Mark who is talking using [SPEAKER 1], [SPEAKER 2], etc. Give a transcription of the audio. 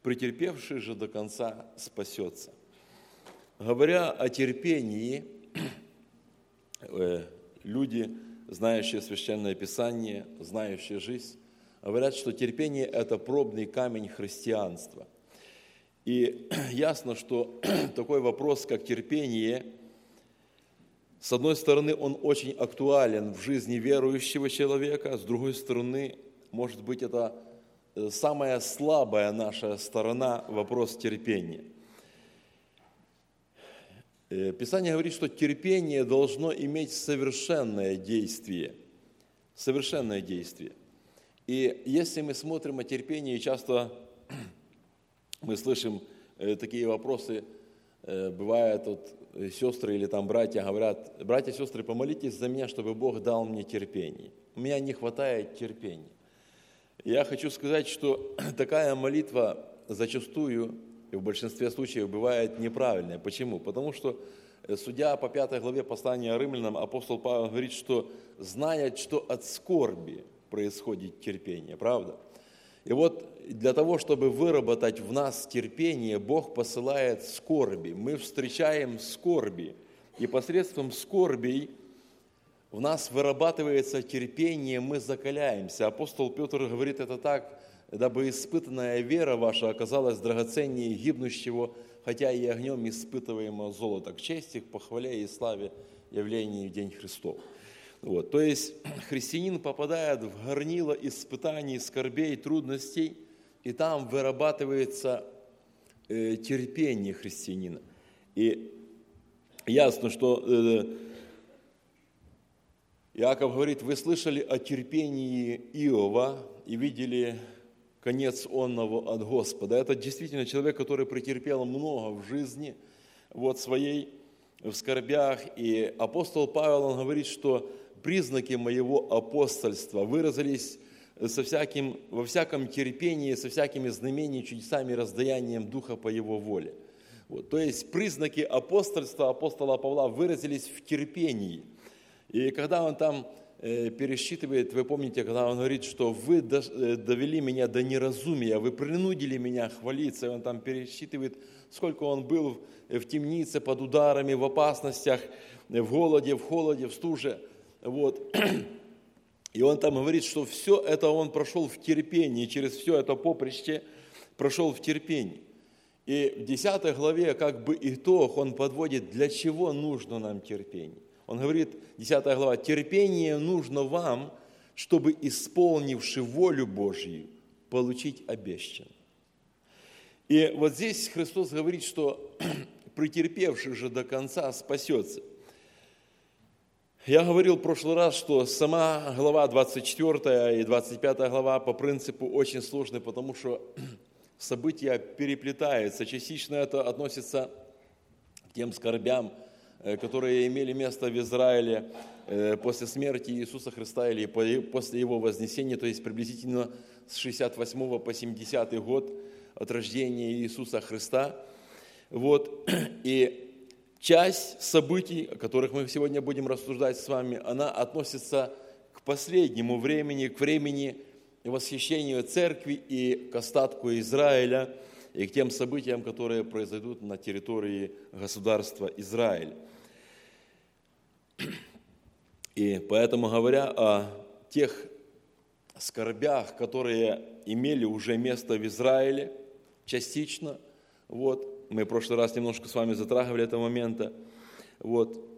[SPEAKER 1] претерпевший же до конца спасется. Говоря о терпении, люди, знающие Священное Писание, знающие жизнь, говорят, что терпение – это пробный камень христианства. И ясно, что такой вопрос, как терпение, с одной стороны, он очень актуален в жизни верующего человека, с другой стороны, может быть, это самая слабая наша сторона, вопрос терпения. Писание говорит, что терпение должно иметь совершенное действие. Совершенное действие. И если мы смотрим о терпении, часто мы слышим такие вопросы, бывает, сестры или там братья говорят: братья, сестры, помолитесь за меня, чтобы Бог дал мне терпение. У меня не хватает терпения. Я хочу сказать, что такая молитва зачастую и в большинстве случаев бывает неправильная. Почему? Потому что, судя по 5 главе послания Римлянам, апостол Павел говорит, что зная, что от скорби происходит терпение, правда? И вот для того, чтобы выработать в нас терпение, Бог посылает скорби. Мы встречаем скорби, и посредством скорбей в нас вырабатывается терпение, мы закаляемся. Апостол Петр говорит это так: дабы испытанная вера ваша оказалась драгоценнее гибнущего, хотя и огнем испытываемого золота, к чести, к похвале и славе явлений в день Христов. Вот. То есть христианин попадает в горнило испытаний, скорбей, трудностей, и там вырабатывается терпение христианина. И ясно, что Иаков говорит: вы слышали о терпении Иова и видели конец онного от Господа. Это действительно человек, который претерпел много в жизни своей, в скорбях. И апостол Павел, он говорит, что признаки моего апостольства выразились во всяком терпении, со всякими знамениями, чудесами, раздаянием Духа по его воле. То есть признаки апостольства апостола Павла выразились в терпении. И когда он там пересчитывает, вы помните, когда он говорит, что вы довели меня до неразумия, вы принудили меня хвалиться, и он там пересчитывает, сколько он был в темнице, под ударами, в опасностях, в голоде, в холоде, в стуже. И он там говорит, что все это он прошел в терпении, через все это поприще прошел в терпении. И в 10 главе как бы итог он подводит, для чего нужно нам терпение. Он говорит, 10 глава: терпение нужно вам, чтобы, исполнивши волю Божью, получить обещанное. И вот здесь Христос говорит, что претерпевший же до конца спасется. Я говорил в прошлый раз, что сама глава 24 и 25 глава по принципу очень сложны, потому что события переплетаются. Частично это относится к тем скорбям, которые имели место в Израиле после смерти Иисуса Христа или после Его вознесения, то есть приблизительно с 68 по 70 год от рождения Иисуса Христа. И часть событий, о которых мы сегодня будем рассуждать с вами, она относится к последнему времени, к времени восхищения церкви и к остатку Израиля, и к тем событиям, которые произойдут на территории государства Израиль. И поэтому, говоря о тех скорбях, которые имели уже место в Израиле, частично, мы в прошлый раз немножко с вами затрагивали этого момента,